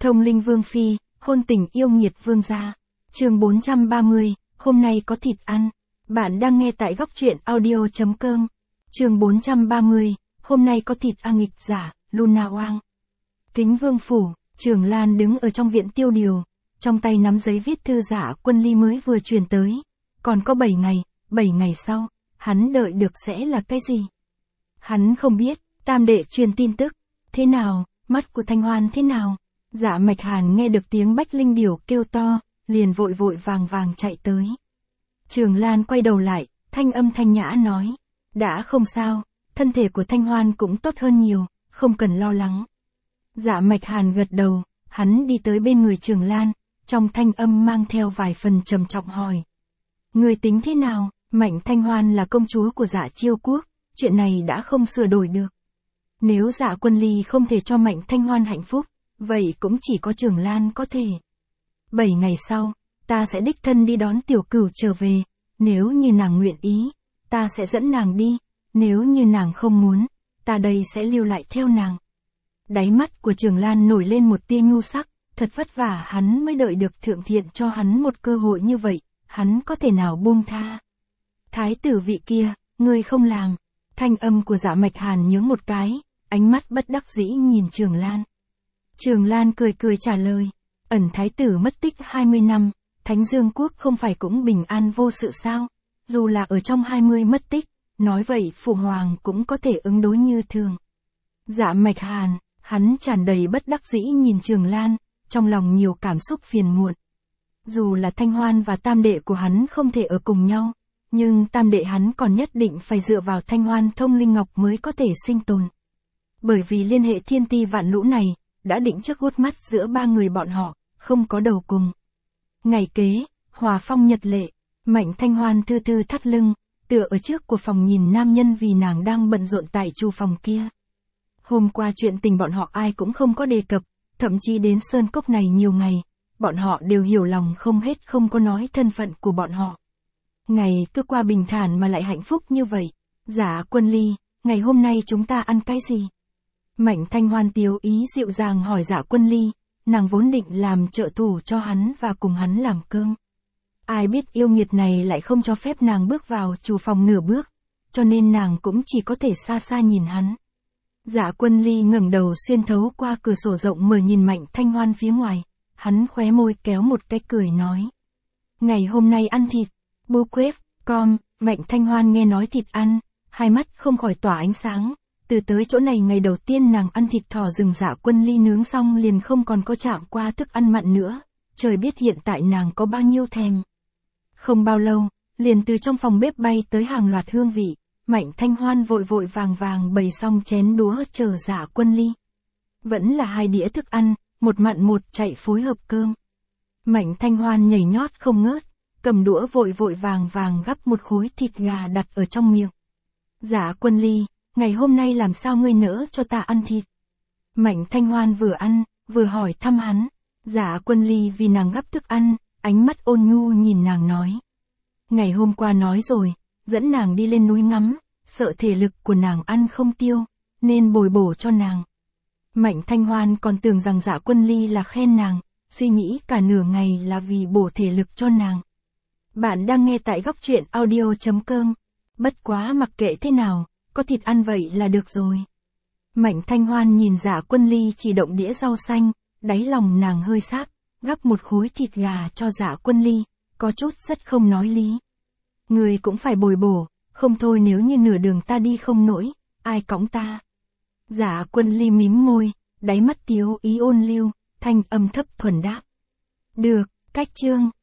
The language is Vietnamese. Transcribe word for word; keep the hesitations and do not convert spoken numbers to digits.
Thông linh vương phi, hôn tình yêu nghiệt vương gia. Chương bốn trăm ba mươi, hôm nay có thịt ăn. Bạn đang nghe tại góc truyện audio chấm com. Chương bốn trăm ba mươi, hôm nay có thịt ăn nghịch giả, Luna Oang. Kính vương phủ, Trường Lan đứng ở trong viện tiêu điều, trong tay nắm giấy viết thư Dạ Quân Ly mới vừa truyền tới. Còn có bảy ngày, bảy ngày sau, hắn đợi được sẽ là cái gì? Hắn không biết, tam đệ truyền tin tức. Thế nào, mắt của Thanh Hoan thế nào? Dạ Mạch Hàn nghe được tiếng Bách Linh Điểu kêu to, liền vội vội vàng vàng chạy tới. Trường Lan quay đầu lại, thanh âm thanh nhã nói. Đã không sao, thân thể của Thanh Hoan cũng tốt hơn nhiều, không cần lo lắng. Dạ Mạch Hàn gật đầu, hắn đi tới bên người Trường Lan, trong thanh âm mang theo vài phần trầm trọng hỏi. Người tính thế nào? Mạnh Thanh Hoan là công chúa của Dạ Chiêu Quốc, chuyện này đã không sửa đổi được. Nếu Dạ Quân Ly không thể cho Mạnh Thanh Hoan hạnh phúc, vậy cũng chỉ có Trường Lan có thể. Bảy ngày sau, ta sẽ đích thân đi đón tiểu cửu trở về, nếu như nàng nguyện ý, ta sẽ dẫn nàng đi, nếu như nàng không muốn, ta đây sẽ lưu lại theo nàng. Đáy mắt của Trường Lan nổi lên một tia nhu sắc, thật vất vả hắn mới đợi được thượng thiện cho hắn một cơ hội như vậy, hắn có thể nào buông tha. Thái tử vị kia, ngươi không làm. Thanh âm của Dạ Mạch Hàn nhướng một cái, ánh mắt bất đắc dĩ nhìn Trường Lan. Trường Lan cười cười trả lời, ẩn thái tử mất tích hai mươi năm, Thánh Dương Quốc không phải cũng bình an vô sự sao? Dù là ở trong hai mươi mất tích, nói vậy Phụ Hoàng cũng có thể ứng đối như thường. Dạ Mạch Hàn, hắn tràn đầy bất đắc dĩ nhìn Trường Lan, trong lòng nhiều cảm xúc phiền muộn. Dù là Thanh Hoan và tam đệ của hắn không thể ở cùng nhau, nhưng tam đệ hắn còn nhất định phải dựa vào Thanh Hoan thông linh ngọc mới có thể sinh tồn. Bởi vì liên hệ thiên ti vạn lũ này, đã định trước gút mắt giữa ba người bọn họ, không có đầu cùng. Ngày kế, hòa phong nhật lệ, Mạnh Thanh Hoan thư thư thắt lưng, tựa ở trước của phòng nhìn nam nhân vì nàng đang bận rộn tại chu phòng kia. Hôm qua chuyện tình bọn họ ai cũng không có đề cập, thậm chí đến sơn cốc này nhiều ngày, bọn họ đều hiểu lòng không hết không có nói thân phận của bọn họ. Ngày cứ qua bình thản mà lại hạnh phúc như vậy. Dạ Quân Ly, ngày hôm nay chúng ta ăn cái gì? Mạnh Thanh Hoan tiếu ý dịu dàng hỏi Dạ Quân Ly, nàng vốn định làm trợ thủ cho hắn và cùng hắn làm cơm. Ai biết yêu nghiệt này lại không cho phép nàng bước vào chủ phòng nửa bước, cho nên nàng cũng chỉ có thể xa xa nhìn hắn. Dạ Quân Ly ngẩng đầu xuyên thấu qua cửa sổ rộng mở nhìn Mạnh Thanh Hoan phía ngoài, hắn khóe môi kéo một cái cười nói. Ngày hôm nay ăn thịt, bu quếp, com, Mạnh Thanh Hoan nghe nói thịt ăn, hai mắt không khỏi tỏa ánh sáng. Từ tới chỗ này ngày đầu tiên nàng ăn thịt thỏ rừng Dạ Quân Ly nướng xong liền không còn có chạm qua thức ăn mặn nữa, trời biết hiện tại nàng có bao nhiêu thèm. Không bao lâu, liền từ trong phòng bếp bay tới hàng loạt hương vị, Mạnh Thanh Hoan vội vội vàng vàng bày xong chén đũa chờ Dạ Quân Ly. Vẫn là hai đĩa thức ăn, một mặn một chạy phối hợp cơm. Mạnh Thanh Hoan nhảy nhót không ngớt, cầm đũa vội vội vàng vàng gắp một khối thịt gà đặt ở trong miệng. Dạ Quân Ly, ngày hôm nay làm sao ngươi nỡ cho ta ăn thịt? Mạnh Thanh Hoan vừa ăn, vừa hỏi thăm hắn. Dạ Quân Ly vì nàng gắp thức ăn, ánh mắt ôn nhu nhìn nàng nói. Ngày hôm qua nói rồi, dẫn nàng đi lên núi ngắm, sợ thể lực của nàng ăn không tiêu, nên bồi bổ cho nàng. Mạnh Thanh Hoan còn tưởng rằng Dạ Quân Ly là khen nàng, suy nghĩ cả nửa ngày là vì bổ thể lực cho nàng. Bạn đang nghe tại góc truyện audio chấm com. Bất quá mặc kệ thế nào, có thịt ăn vậy là được rồi. Mạnh Thanh Hoan nhìn Dạ Quân Ly chỉ động đĩa rau xanh, đáy lòng nàng hơi sáp, gắp một khối thịt gà cho Dạ Quân Ly, có chút rất không nói lý. Người cũng phải bồi bổ, không thôi nếu như nửa đường ta đi không nổi, ai cõng ta? Dạ Quân Ly mím môi, đáy mắt tiếu ý ôn lưu, thanh âm thấp thuần đáp. Được, cách chương.